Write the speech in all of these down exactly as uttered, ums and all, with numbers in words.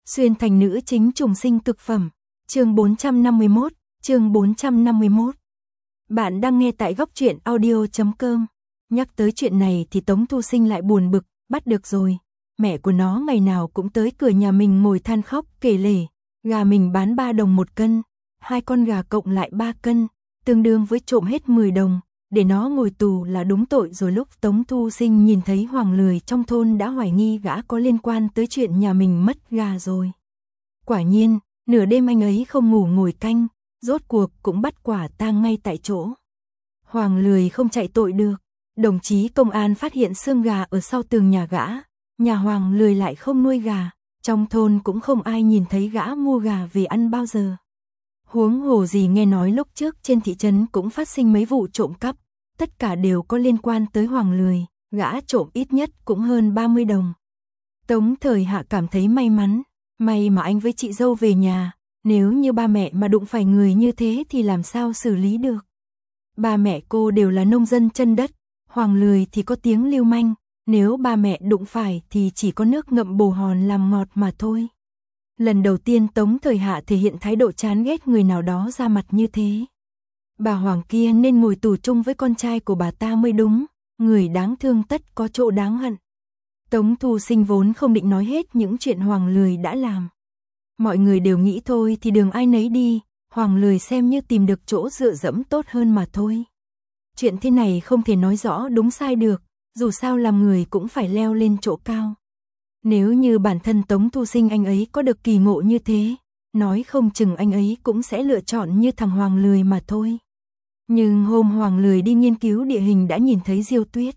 Xuyên thành nữ chính trùng sinh cực phẩm. Chương bốn trăm năm mươi mốt, chương bốn trăm năm mươi mốt. Bạn đang nghe tại góc truyện audio chấm com. Nhắc tới chuyện này thì Tống Thu Sinh lại buồn bực, bắt được rồi. Mẹ của nó ngày nào cũng tới cửa nhà mình ngồi than khóc kể lể, gà mình bán ba đồng một cân, hai con gà cộng lại ba cân, tương đương với trộm hết mười đồng, để nó ngồi tù là đúng tội rồi. Lúc Tống Thu Sinh nhìn thấy Hoàng Lười trong thôn đã hoài nghi gã có liên quan tới chuyện nhà mình mất gà rồi. Quả nhiên, nửa đêm anh ấy không ngủ ngồi canh, rốt cuộc cũng bắt quả tang ngay tại chỗ. Hoàng Lười không chạy tội được, đồng chí công an phát hiện xương gà ở sau tường nhà gã, nhà Hoàng Lười lại không nuôi gà, trong thôn cũng không ai nhìn thấy gã mua gà về ăn bao giờ. Huống hồ gì nghe nói lúc trước trên thị trấn cũng phát sinh mấy vụ trộm cắp, tất cả đều có liên quan tới Hoàng Lười, gã trộm ít nhất cũng hơn ba mươi đồng. Tống Thời Hạ cảm thấy may mắn, may mà anh với chị dâu về nhà, nếu như ba mẹ mà đụng phải người như thế thì làm sao xử lý được. Ba mẹ cô đều là nông dân chân đất, Hoàng Lười thì có tiếng lưu manh, nếu ba mẹ đụng phải thì chỉ có nước ngậm bồ hòn làm ngọt mà thôi. Lần đầu tiên Tống Thời Hạ thể hiện thái độ chán ghét người nào đó ra mặt như thế. Bà Hoàng kia nên ngồi tù chung với con trai của bà ta mới đúng, người đáng thương tất có chỗ đáng hận. Tống Thu Sinh vốn không định nói hết những chuyện Hoàng Lười đã làm. Mọi người đều nghĩ thôi thì đường ai nấy đi, Hoàng Lười xem như tìm được chỗ dựa dẫm tốt hơn mà thôi. Chuyện thế này không thể nói rõ đúng sai được, dù sao làm người cũng phải leo lên chỗ cao. Nếu như bản thân Tống Thu Sinh anh ấy có được kỳ ngộ như thế, nói không chừng anh ấy cũng sẽ lựa chọn như thằng Hoàng Lười mà thôi. Nhưng hôm Hoàng Lười đi nghiên cứu địa hình đã nhìn thấy Diêu Tuyết.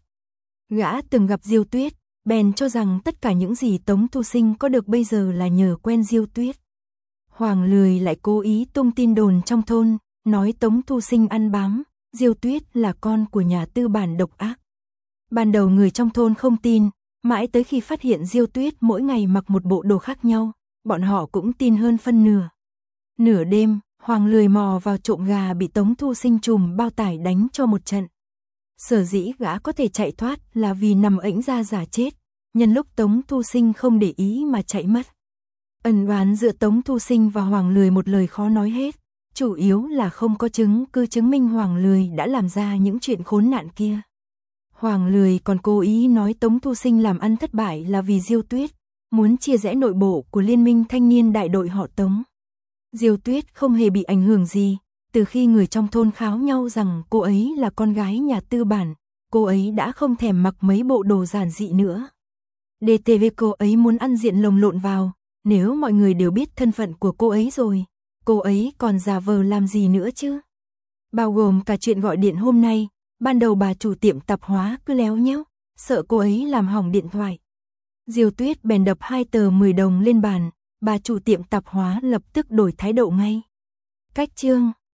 Gã từng gặp Diêu Tuyết, bèn cho rằng tất cả những gì Tống Thu Sinh có được bây giờ là nhờ quen Diêu Tuyết. Hoàng Lười lại cố ý tung tin đồn trong thôn, nói Tống Thu Sinh ăn bám, Diêu Tuyết là con của nhà tư bản độc ác. Ban đầu người trong thôn không tin, mãi tới khi phát hiện Diêu Tuyết mỗi ngày mặc một bộ đồ khác nhau, bọn họ cũng tin hơn phân nửa. Nửa đêm, Hoàng Lười mò vào trộm gà bị Tống Thu Sinh trùm bao tải đánh cho một trận. Sở dĩ gã có thể chạy thoát là vì nằm ẵnh ra giả chết, nhân lúc Tống Thu Sinh không để ý mà chạy mất. Ân oán giữa Tống Thu Sinh và Hoàng Lười một lời khó nói hết, chủ yếu là không có chứng cứ chứng minh Hoàng Lười đã làm ra những chuyện khốn nạn kia. Hoàng Lười còn cố ý nói Tống Thu Sinh làm ăn thất bại là vì Diêu Tuyết, muốn chia rẽ nội bộ của Liên minh thanh niên đại đội họ Tống. Diêu Tuyết không hề bị ảnh hưởng gì, từ khi người trong thôn kháo nhau rằng cô ấy là con gái nhà tư bản, cô ấy đã không thèm mặc mấy bộ đồ giản dị nữa. đê tê vê cô ấy muốn ăn diện lồng lộn vào, nếu mọi người đều biết thân phận của cô ấy rồi, cô ấy còn giả vờ làm gì nữa chứ? Bao gồm cả chuyện gọi điện hôm nay, ban đầu bà chủ tiệm tạp hóa cứ léo nhéo, sợ cô ấy làm hỏng điện thoại. Diêu Tuyết bèn đập hai tờ mười đồng lên bàn, bà chủ tiệm tạp hóa lập tức đổi thái độ ngay. Cách chương